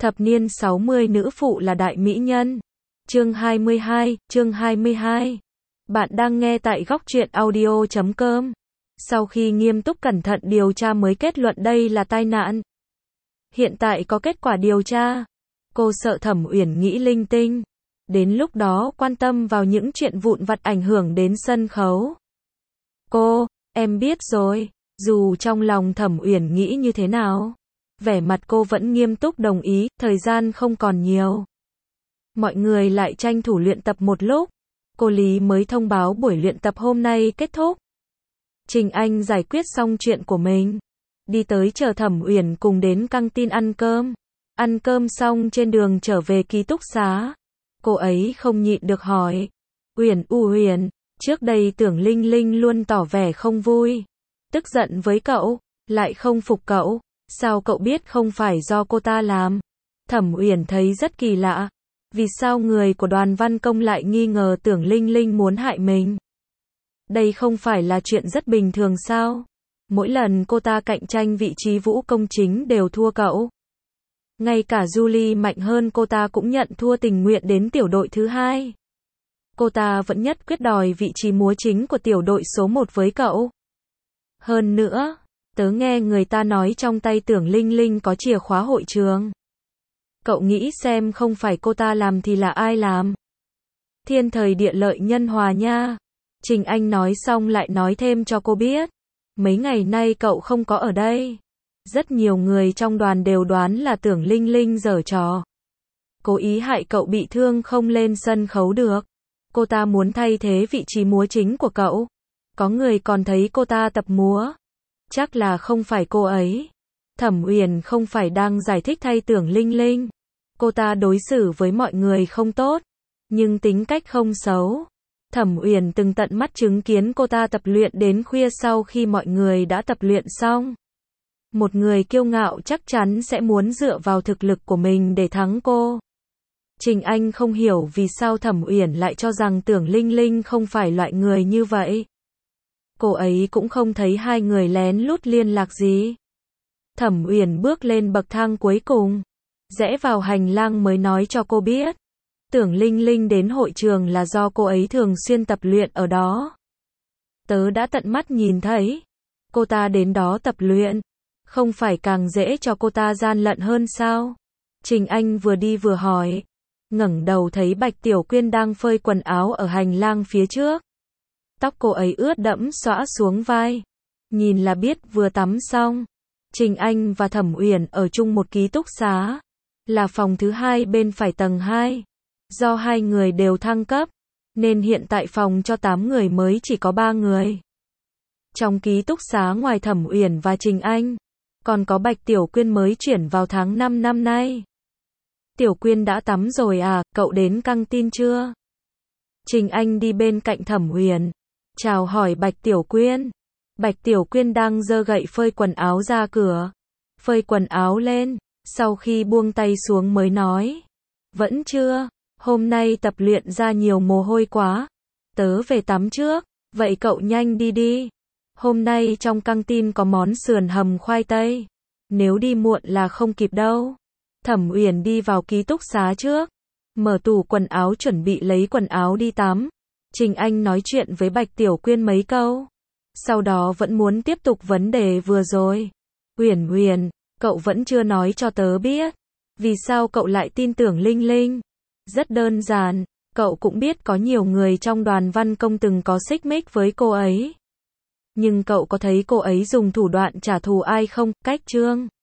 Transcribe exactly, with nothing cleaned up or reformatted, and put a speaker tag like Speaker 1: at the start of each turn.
Speaker 1: Thập niên sáu mươi nữ phụ là đại mỹ nhân. Chương hai mươi hai, chương hai mươi hai. Bạn đang nghe tại góc truyện audio chấm com. Sau khi nghiêm túc cẩn thận điều tra mới kết luận đây là tai nạn. Hiện tại có kết quả điều tra. Cô sợ Thẩm Uyển nghĩ linh tinh. Đến lúc đó quan tâm vào những chuyện vụn vặt ảnh hưởng đến sân khấu. Cô, em biết rồi. Dù trong lòng Thẩm Uyển nghĩ như thế nào, vẻ mặt cô vẫn nghiêm túc đồng ý, thời gian không còn nhiều. Mọi người lại tranh thủ luyện tập một lúc. Cô Lý mới thông báo buổi luyện tập hôm nay kết thúc. Trình Anh giải quyết xong chuyện của mình, đi tới chờ Thẩm Uyển cùng đến căng tin ăn cơm. Ăn cơm xong trên đường trở về ký túc xá, cô ấy không nhịn được hỏi. Uyển u Uyển, trước đây Tưởng Linh Linh luôn tỏ vẻ không vui, tức giận với cậu, lại không phục cậu. Sao cậu biết không phải do cô ta làm? Thẩm Uyển thấy rất kỳ lạ. Vì sao người của Đoàn Văn Công lại nghi ngờ Tưởng Linh Linh muốn hại mình? Đây không phải là chuyện rất bình thường sao? Mỗi lần cô ta cạnh tranh vị trí vũ công chính đều thua cậu. Ngay cả Julie mạnh hơn cô ta cũng nhận thua tình nguyện đến tiểu đội thứ hai. Cô ta vẫn nhất quyết đòi vị trí múa chính của tiểu đội số một với cậu. Hơn nữa, tớ nghe người ta nói trong tay Tưởng Linh Linh có chìa khóa hội trường. Cậu nghĩ xem không phải cô ta làm thì là ai làm? Thiên thời địa lợi nhân hòa nha. Trình Anh nói xong lại nói thêm cho cô biết. Mấy ngày nay cậu không có ở đây. Rất nhiều người trong đoàn đều đoán là Tưởng Linh Linh giở trò. Cố ý hại cậu bị thương không lên sân khấu được. Cô ta muốn thay thế vị trí múa chính của cậu. Có người còn thấy cô ta tập múa. Chắc là không phải cô ấy. Thẩm Uyển không phải đang giải thích thay Tưởng Linh Linh. Cô ta đối xử với mọi người không tốt, nhưng tính cách không xấu. Thẩm Uyển từng tận mắt chứng kiến cô ta tập luyện đến khuya sau khi mọi người đã tập luyện xong. Một người kiêu ngạo chắc chắn sẽ muốn dựa vào thực lực của mình để thắng cô. Trình Anh không hiểu vì sao Thẩm Uyển lại cho rằng Tưởng Linh Linh không phải loại người như vậy. Cô ấy cũng không thấy hai người lén lút liên lạc gì. Thẩm Uyển bước lên bậc thang cuối cùng, rẽ vào hành lang mới nói cho cô biết. Tưởng Linh Linh đến hội trường là do cô ấy thường xuyên tập luyện ở đó. Tớ đã tận mắt nhìn thấy. Cô ta đến đó tập luyện, không phải càng dễ cho cô ta gian lận hơn sao? Trình Anh vừa đi vừa hỏi. Ngẩng đầu thấy Bạch Tiểu Quyên đang phơi quần áo ở hành lang phía trước. Tóc cô ấy ướt đẫm xõa xuống vai. Nhìn là biết vừa tắm xong. Trình Anh và Thẩm Uyển ở chung một ký túc xá, là phòng thứ hai bên phải tầng hai. Do hai người đều thăng cấp, nên hiện tại phòng cho tám người mới chỉ có ba người. Trong ký túc xá ngoài Thẩm Uyển và Trình Anh, còn có Bạch Tiểu Quyên mới chuyển vào tháng năm năm nay. Tiểu Quyên đã tắm rồi à, cậu đến căng tin chưa? Trình Anh đi bên cạnh Thẩm Uyển, chào hỏi Bạch Tiểu Quyên. Bạch Tiểu Quyên đang giơ gậy phơi quần áo ra cửa. Phơi quần áo lên, sau khi buông tay xuống mới nói. Vẫn chưa, hôm nay tập luyện ra nhiều mồ hôi quá. Tớ về tắm trước, vậy cậu nhanh đi đi. Hôm nay trong căng tin có món sườn hầm khoai tây. Nếu đi muộn là không kịp đâu. Thẩm Uyển đi vào ký túc xá trước, mở tủ quần áo chuẩn bị lấy quần áo đi tắm. Trình Anh nói chuyện với Bạch Tiểu Quyên mấy câu. Sau đó vẫn muốn tiếp tục vấn đề vừa rồi. Uyển Uyển, cậu vẫn chưa nói cho tớ biết. Vì sao cậu lại tin tưởng Linh Linh? Rất đơn giản, cậu cũng biết có nhiều người trong Đoàn Văn Công từng có xích mích với cô ấy. Nhưng cậu có thấy cô ấy dùng thủ đoạn trả thù ai không? Cách Trương